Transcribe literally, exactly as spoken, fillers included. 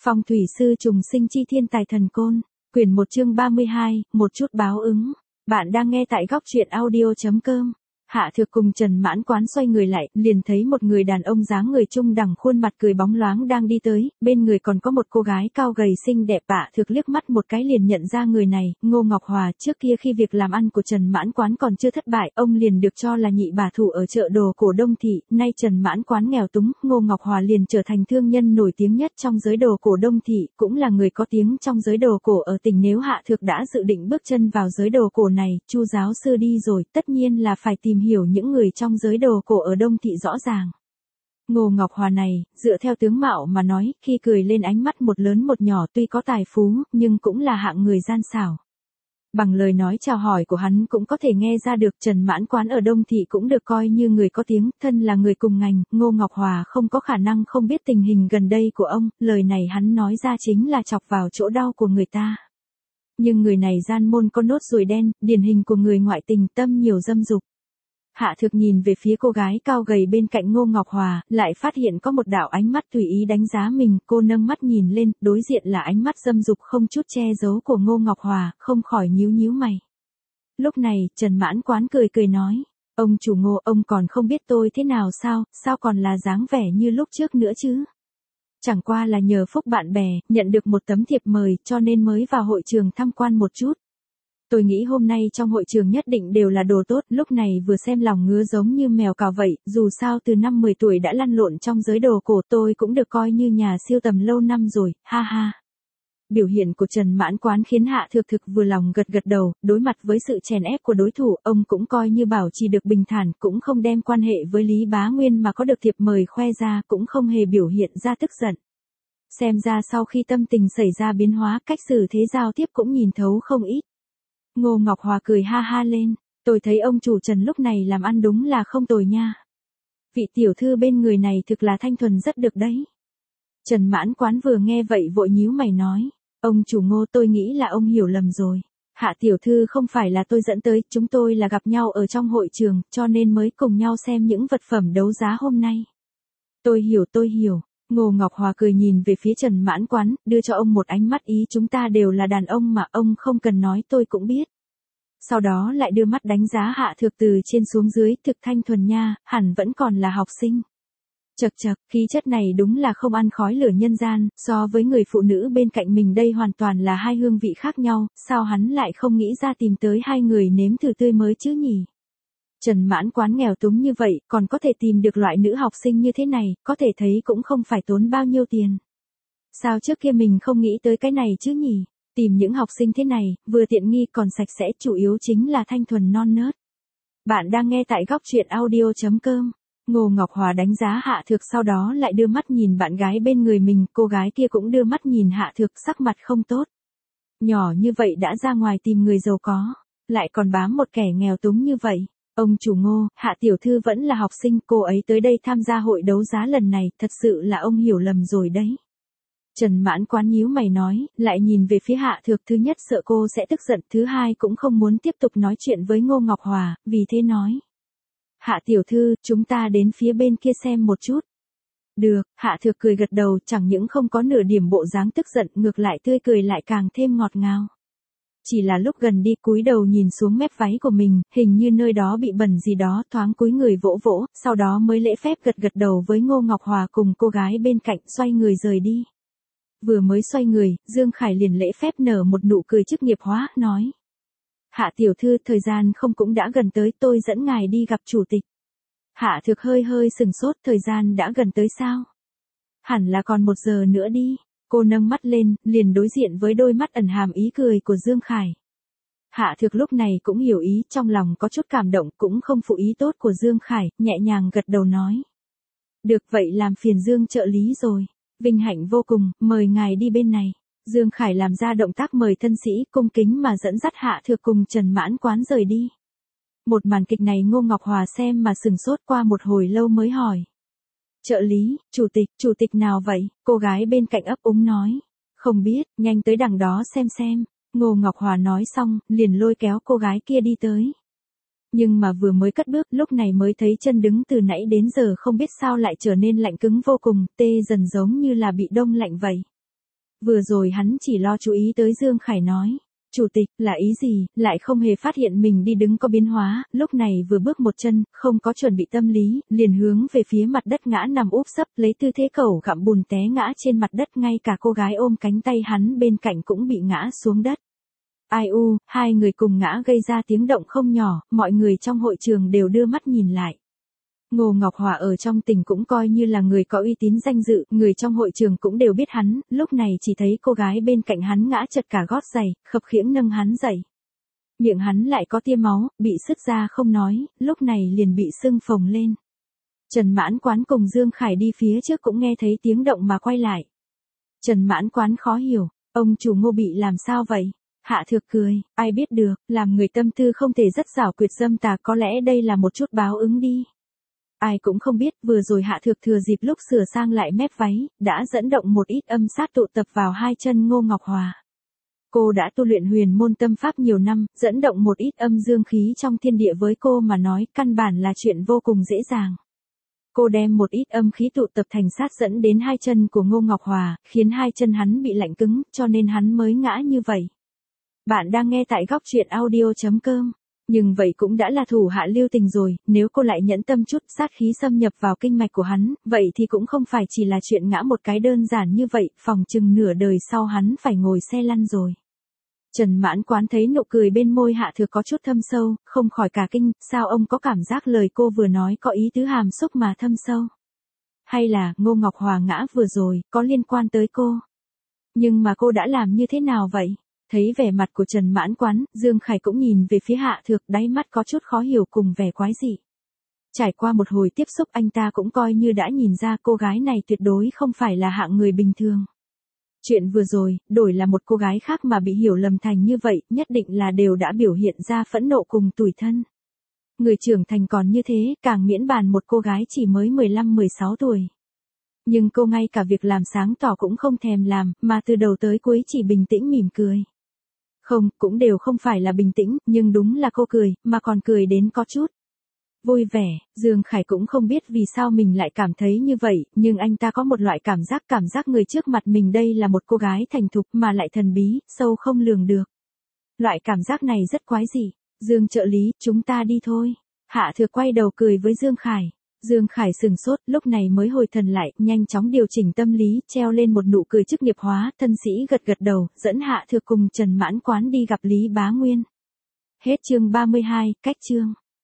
Phong thủy sư trùng sinh chi thiên tài thần côn, quyển một chương ba mươi hai, một chút báo ứng. Bạn đang nghe tại góc truyện audio.com. Hạ Thược cùng Trần Mãn Quán xoay người lại, liền thấy một người đàn ông dáng người trung đẳng khuôn mặt cười bóng loáng đang đi tới, bên người còn có một cô gái cao gầy xinh đẹp. Hạ Thược liếc mắt một cái liền nhận ra người này, Ngô Ngọc Hòa. Trước kia khi việc làm ăn của Trần Mãn Quán còn chưa thất bại, ông liền được cho là nhị bà thủ ở chợ đồ cổ Đông Thị, nay Trần Mãn Quán nghèo túng, Ngô Ngọc Hòa liền trở thành thương nhân nổi tiếng nhất trong giới đồ cổ Đông Thị, cũng là người có tiếng trong giới đồ cổ ở tỉnh. Nếu Hạ Thược đã dự định bước chân vào giới đồ cổ này, Chu giáo sư đi rồi, tất nhiên là phải tìm hiểu những những người trong giới đồ cổ ở Đông Thị rõ ràng. Ngô Ngọc Hòa này, dựa theo tướng mạo mà nói, khi cười lên ánh mắt một lớn một nhỏ, tuy có tài phú, nhưng cũng là hạng người gian xảo. Bằng lời nói chào hỏi của hắn cũng có thể nghe ra được Trần Mãn Quán ở Đông Thị cũng được coi như người có tiếng, thân là người cùng ngành, Ngô Ngọc Hòa không có khả năng không biết tình hình gần đây của ông, lời này hắn nói ra chính là chọc vào chỗ đau của người ta. Nhưng người này gian môn có nốt ruồi đen, điển hình của người ngoại tình, tâm nhiều dâm dục. Hạ Thược nhìn về phía cô gái cao gầy bên cạnh Ngô Ngọc Hòa, lại phát hiện có một đạo ánh mắt tùy ý đánh giá mình, cô nâng mắt nhìn lên, đối diện là ánh mắt dâm dục không chút che giấu của Ngô Ngọc Hòa, không khỏi nhíu nhíu mày. Lúc này, Trần Mãn Quán cười cười nói, ông chủ Ngô, ông còn không biết tôi thế nào sao, sao còn là dáng vẻ như lúc trước nữa chứ? Chẳng qua là nhờ phúc bạn bè, nhận được một tấm thiệp mời, cho nên mới vào hội trường tham quan một chút. Tôi nghĩ hôm nay trong hội trường nhất định đều là đồ tốt, lúc này vừa xem lòng ngứa giống như mèo cào vậy, dù sao từ năm mười tuổi đã lăn lộn trong giới đồ cổ, tôi cũng được coi như nhà siêu tầm lâu năm rồi, ha ha. Biểu hiện của Trần Mãn Quán khiến Hạ Thược thực vừa lòng gật gật đầu, đối mặt với sự chèn ép của đối thủ, ông cũng coi như bảo trì được bình thản, cũng không đem quan hệ với Lý Bá Nguyên mà có được thiệp mời khoe ra, cũng không hề biểu hiện ra tức giận. Xem ra sau khi tâm tình xảy ra biến hóa, cách xử thế giao tiếp cũng nhìn thấu không ít. Ngô Ngọc Hòa cười ha ha lên, tôi thấy ông chủ Trần lúc này làm ăn đúng là không tồi nha. Vị tiểu thư bên người này thực là thanh thuần rất được đấy. Trần Mãn Quán vừa nghe vậy vội nhíu mày nói, ông chủ Ngô, tôi nghĩ là ông hiểu lầm rồi. Hạ tiểu thư không phải là tôi dẫn tới, chúng tôi là gặp nhau ở trong hội trường, cho nên mới cùng nhau xem những vật phẩm đấu giá hôm nay. Tôi hiểu tôi hiểu. Ngô Ngọc Hòa cười nhìn về phía Trần Mãn Quán, đưa cho ông một ánh mắt ý chúng ta đều là đàn ông mà, ông không cần nói tôi cũng biết. Sau đó lại đưa mắt đánh giá Hạ Thược từ trên xuống dưới, thực thanh thuần nha, hẳn vẫn còn là học sinh. Chật chật, khí chất này đúng là không ăn khói lửa nhân gian, so với người phụ nữ bên cạnh mình đây hoàn toàn là hai hương vị khác nhau, sao hắn lại không nghĩ ra tìm tới hai người nếm thử tươi mới chứ nhỉ? Trần Mãn Quán nghèo túng như vậy, còn có thể tìm được loại nữ học sinh như thế này, có thể thấy cũng không phải tốn bao nhiêu tiền. Sao trước kia mình không nghĩ tới cái này chứ nhỉ? Tìm những học sinh thế này, vừa tiện nghi còn sạch sẽ, chủ yếu chính là thanh thuần non nớt. Bạn đang nghe tại góc truyện audio.com. Ngô Ngọc Hòa đánh giá Hạ Thược, sau đó lại đưa mắt nhìn bạn gái bên người mình, cô gái kia cũng đưa mắt nhìn Hạ Thược, sắc mặt không tốt. Nhỏ như vậy đã ra ngoài tìm người giàu có, lại còn bám một kẻ nghèo túng như vậy. Ông chủ Ngô, Hạ tiểu thư vẫn là học sinh, cô ấy tới đây tham gia hội đấu giá lần này, thật sự là ông hiểu lầm rồi đấy. Trần Mãn Quán nhíu mày nói, lại nhìn về phía Hạ Thược, thứ nhất sợ cô sẽ tức giận, thứ hai cũng không muốn tiếp tục nói chuyện với Ngô Ngọc Hòa, vì thế nói. Hạ tiểu thư, chúng ta đến phía bên kia xem một chút. Được, Hạ Thược cười gật đầu, chẳng những không có nửa điểm bộ dáng tức giận, ngược lại tươi cười lại càng thêm ngọt ngào. Chỉ là lúc gần đi cúi đầu nhìn xuống mép váy của mình, hình như nơi đó bị bẩn gì đó, thoáng cúi người vỗ vỗ, sau đó mới lễ phép gật gật đầu với Ngô Ngọc Hòa cùng cô gái bên cạnh, xoay người rời đi. Vừa mới xoay người, Dương Khải liền lễ phép nở một nụ cười chức nghiệp hóa, nói. Hạ tiểu thư, thời gian không cũng đã gần tới, tôi dẫn ngài đi gặp chủ tịch. Hạ Thược hơi hơi sừng sốt, thời gian đã gần tới sao? Hẳn là còn một giờ nữa đi. Cô nâng mắt lên, liền đối diện với đôi mắt ẩn hàm ý cười của Dương Khải. Hạ Thược lúc này cũng hiểu ý, trong lòng có chút cảm động, cũng không phụ ý tốt của Dương Khải, nhẹ nhàng gật đầu nói. Được vậy làm phiền Dương trợ lý rồi. Vinh hạnh vô cùng, mời ngài đi bên này. Dương Khải làm ra động tác mời thân sĩ, cung kính mà dẫn dắt Hạ Thược cùng Trần Mãn Quán rời đi. Một màn kịch này Ngô Ngọc Hòa xem mà sừng sốt, qua một hồi lâu mới hỏi. Trợ lý, chủ tịch, chủ tịch nào vậy? Cô gái bên cạnh ấp úng nói. Không biết, nhanh tới đằng đó xem xem. Ngô Ngọc Hòa nói xong, liền lôi kéo cô gái kia đi tới. Nhưng mà vừa mới cất bước, lúc này mới thấy chân đứng từ nãy đến giờ không biết sao lại trở nên lạnh cứng vô cùng, tê dần giống như là bị đông lạnh vậy. Vừa rồi hắn chỉ lo chú ý tới Dương Khải nói. Chủ tịch, là ý gì, lại không hề phát hiện mình đi đứng có biến hóa, lúc này vừa bước một chân, không có chuẩn bị tâm lý, liền hướng về phía mặt đất ngã nằm úp sấp, lấy tư thế cẩu gặm bùn té ngã trên mặt đất, ngay cả cô gái ôm cánh tay hắn bên cạnh cũng bị ngã xuống đất. Ai u, hai người cùng ngã gây ra tiếng động không nhỏ, mọi người trong hội trường đều đưa mắt nhìn lại. Ngô Ngọc Hòa ở trong tỉnh cũng coi như là người có uy tín danh dự, người trong hội trường cũng đều biết hắn, lúc này chỉ thấy cô gái bên cạnh hắn ngã chật cả gót giày, khập khiễng nâng hắn dậy. Miệng hắn lại có tia máu, bị sứt ra không nói, lúc này liền bị sưng phồng lên. Trần Mãn Quán cùng Dương Khải đi phía trước cũng nghe thấy tiếng động mà quay lại. Trần Mãn Quán khó hiểu, ông chủ Ngô bị làm sao vậy? Hạ Thược cười, ai biết được, làm người tâm tư không thể rất xảo quyệt dâm tà, có lẽ đây là một chút báo ứng đi. Ai cũng không biết, vừa rồi Hạ Thược thừa dịp lúc sửa sang lại mép váy, đã dẫn động một ít âm sát tụ tập vào hai chân Ngô Ngọc Hòa. Cô đã tu luyện huyền môn tâm pháp nhiều năm, dẫn động một ít âm dương khí trong thiên địa với cô mà nói, căn bản là chuyện vô cùng dễ dàng. Cô đem một ít âm khí tụ tập thành sát dẫn đến hai chân của Ngô Ngọc Hòa, khiến hai chân hắn bị lạnh cứng, cho nên hắn mới ngã như vậy. Bạn đang nghe tại góc truyện audio chấm com. Nhưng vậy cũng đã là thủ hạ lưu tình rồi, nếu cô lại nhẫn tâm chút sát khí xâm nhập vào kinh mạch của hắn, vậy thì cũng không phải chỉ là chuyện ngã một cái đơn giản như vậy, phòng chừng nửa đời sau hắn phải ngồi xe lăn rồi. Trần Mãn Quán thấy nụ cười bên môi Hạ Thược có chút thâm sâu, không khỏi cả kinh, sao ông có cảm giác lời cô vừa nói có ý tứ hàm xúc mà thâm sâu? Hay là, Ngô Ngọc Hòa ngã vừa rồi, có liên quan tới cô? Nhưng mà cô đã làm như thế nào vậy? Thấy vẻ mặt của Trần Mãn Quán, Dương Khải cũng nhìn về phía Hạ Thược, đáy mắt có chút khó hiểu cùng vẻ quái dị. Trải qua một hồi tiếp xúc anh ta cũng coi như đã nhìn ra cô gái này tuyệt đối không phải là hạng người bình thường. Chuyện vừa rồi, đổi là một cô gái khác mà bị hiểu lầm thành như vậy, nhất định là đều đã biểu hiện ra phẫn nộ cùng tủi thân. Người trưởng thành còn như thế, càng miễn bàn một cô gái chỉ mới mười lăm mười sáu tuổi. Nhưng cô ngay cả việc làm sáng tỏ cũng không thèm làm, mà từ đầu tới cuối chỉ bình tĩnh mỉm cười. Không, cũng đều không phải là bình tĩnh, nhưng đúng là cô cười, mà còn cười đến có chút vui vẻ. Dương Khải cũng không biết vì sao mình lại cảm thấy như vậy, nhưng anh ta có một loại cảm giác cảm giác người trước mặt mình đây là một cô gái thành thục mà lại thần bí, sâu không lường được. Loại cảm giác này rất quái dị. Dương trợ lý, chúng ta đi thôi. Hạ Thược quay đầu cười với Dương Khải. Dương Khải sừng sốt, lúc này mới hồi thần lại, nhanh chóng điều chỉnh tâm lý, treo lên một nụ cười chức nghiệp hóa, thân sĩ gật gật đầu, dẫn Hạ Thược cùng Trần Mãn Quán đi gặp Lý Bá Nguyên. Hết chương ba mươi hai, cách chương.